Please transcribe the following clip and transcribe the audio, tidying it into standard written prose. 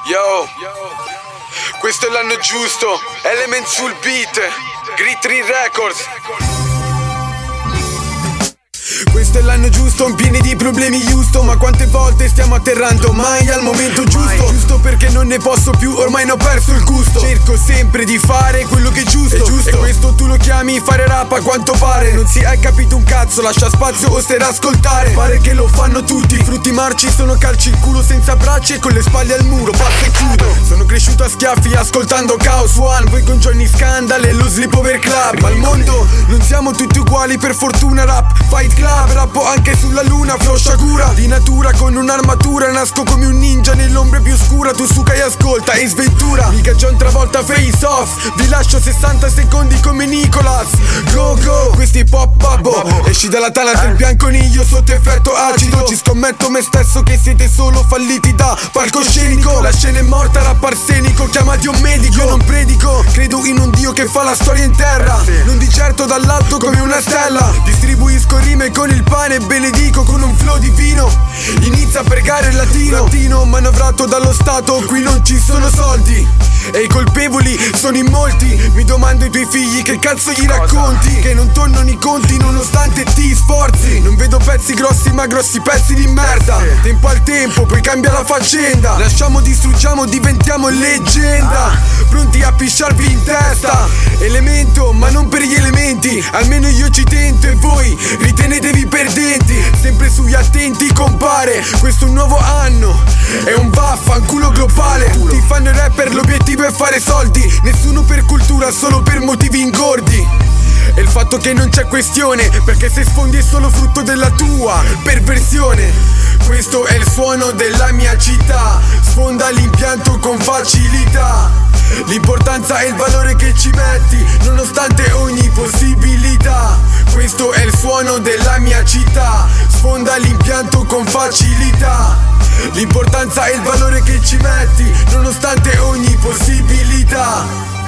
Yo, questo è l'anno giusto. Element sul beat, Grit Tree Records. Questo è l'anno giusto, pieni di problemi giusto. Ma quante volte stiamo atterrando, mai al momento giusto. Giusto perché non ne posso più, ormai ne ho perso il gusto. Cerco sempre di fare quello che è giusto. E questo tu lo chiami fare rap a quanto pare. Non si è capito un cazzo, lascia spazio o stai ad ascoltare. Pare che lo fanno tutti, frutti marci sono calci il culo senza braccia e con le spalle al muro, passa e chiudo. Sono cresciuto a schiaffi ascoltando Chaos One, poi con Johnny Scandal e lo Sleepover Club. Ma al mondo non siamo tutti uguali, per fortuna rap Fight Club. Rappo anche sulla luna, flow Shakura. Di natura con un'armatura, nasco come un ninja nell'ombra più scura. Tu suca e ascolta e sventura, mica John Travolta face off. Vi lascio 60 secondi come Nicolas. Go go, questi pop babbo. Esci dalla tana del bianconiglio sotto effetto acido. Ci scommetto me stesso che siete solo falliti da palcoscenico. La scena è morta, rap arsenico, chiamati un medico. Io non predico, credo in un dio che fa la storia in terra. Non di certo dall'alto come una stella. Distribuisco rime con il pane e benedico con un flow divino. Inizia a pregare il latino manovrato dallo Stato, qui non ci sono soldi e i colpevoli sono in molti. Mi domando ai tuoi figli che cazzo gli racconti, che non tornano i conti nonostante ti sforzi. Non vedo pezzi grossi ma grossi pezzi di merda. Tempo al tempo, poi cambia la faccenda. Lasciamo, distruggiamo, diventiamo leggenda. Pronti a pisciarvi in testa. Elemento ma non per gli elementi, almeno io ci tento e voi ritenetevi perdenti. Sempre sugli attenti compare, questo è un nuovo anno, è un vaffanculo globale. Tutti fanno il rapper, l'obiettivo è fare soldi. Nessuno per cultura, solo per motivi ingordi. E il fatto che non c'è questione, perché se sfondi è solo frutto della tua perversione. Questo è il suono della mia città, sfonda l'impianto con facilità. L'importanza è il valore che ci metti, nonostante ogni possibilità. Questo è il suono della mia città, sfonda l'impianto con facilità. L'importanza è il valore che ci metti, nonostante ogni possibilità.